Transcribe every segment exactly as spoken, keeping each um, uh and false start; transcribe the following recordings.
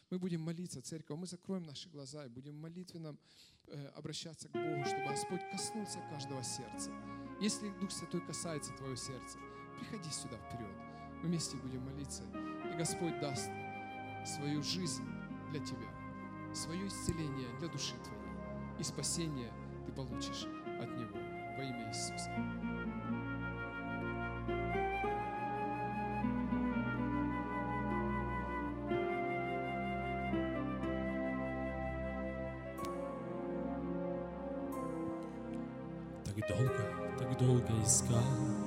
Мы будем молиться, церковь, мы закроем наши глаза и будем молитвенно э, обращаться к Богу, чтобы Господь коснулся каждого сердца. Если Дух Святой касается твоего сердца, приходи сюда вперед. Мы вместе будем молиться, и Господь даст свою жизнь для тебя, свое исцеление для души твоей, и спасение ты получишь от Него во имя Иисуса. Так долго, так долго искал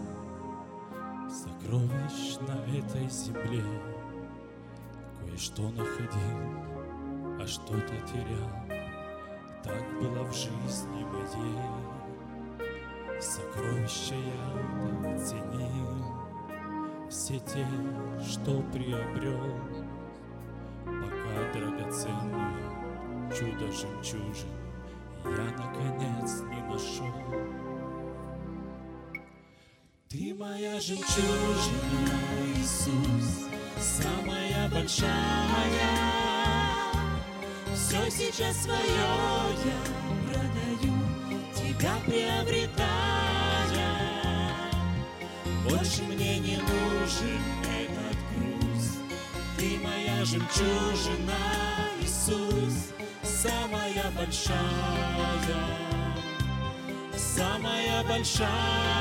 сокровищ на этой земле. Кое-что находил, а что-то терял. Так было в жизни моей. Сокровища я так ценил, все те, что приобрел, пока драгоценную чудо-жемчужин я наконец не нашел. Ты моя жемчужина, Иисус, самая большая. Все сейчас свое я продаю, тебя приобретая. Больше мне не нужен этот груз. Ты моя жемчужина, Иисус, самая большая, самая большая.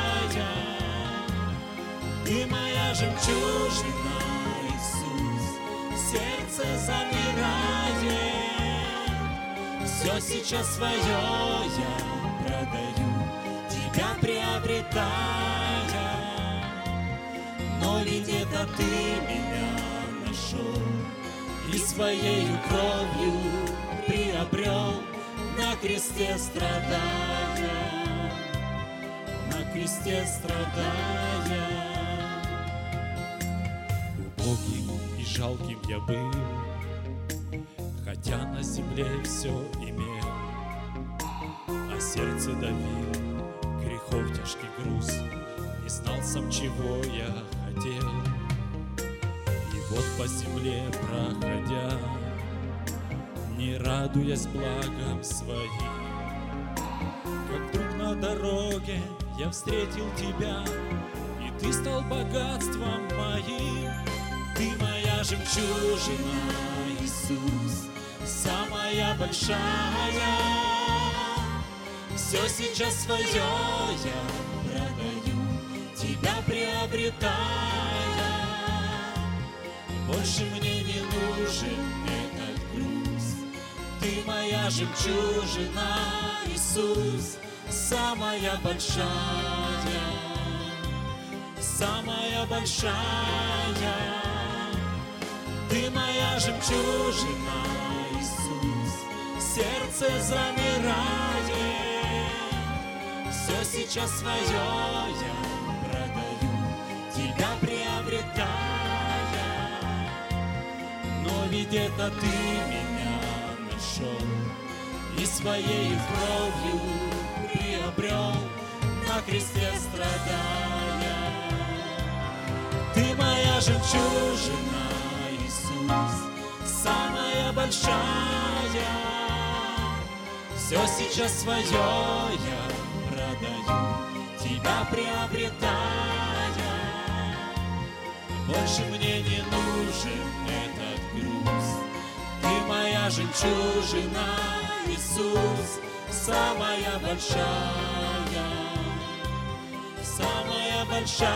Ты моя жемчужина, Иисус, сердце замирает. Все сейчас свое я продаю, тебя приобретая. Но ведь это ты меня нашел и своей кровью приобрел, на кресте страдая, на кресте страдая. Убогим и жалким я был, хотя на земле все имел, а сердце давил грехов тяжкий груз, не знал сам, чего я хотел. И вот по земле проходя, не радуясь благам своим, как вдруг на дороге я встретил тебя, и ты стал богатством моим. Ты моя жемчужина, Иисус, самая большая. Все сейчас свое я продаю, тебя приобретая. Больше мне не нужен этот груз. Ты моя жемчужина, Иисус, самая большая, самая большая. Ты моя жемчужина, Иисус, сердце замирает. Все сейчас свое я продаю, тебя приобретая. Но ведь это ты меня нашел и своей кровью приобрел, на кресте страдая. Ты моя жемчужина, Иисус, самая большая. Все сейчас свое я продаю, тебя приобретая. Больше мне не нужен этот груз. Ты моя жемчужина, Иисус, самая большая, самая большая.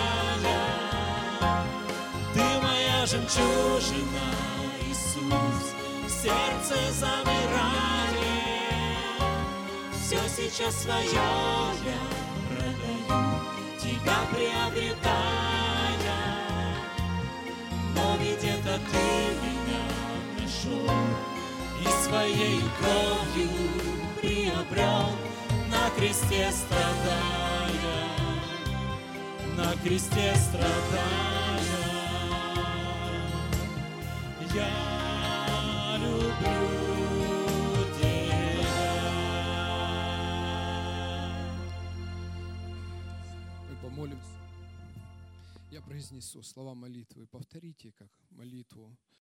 Ты моя жемчужина, Иисус, сердце замирает. Все сейчас свое я продаю, тебя приобретая. Но ведь это ты меня нашел и своей кровью приобрел, на кресте страдая, на кресте страдая. Я люблю тебя. Мы помолимся. Я произнесу слова молитвы. Повторите как молитву.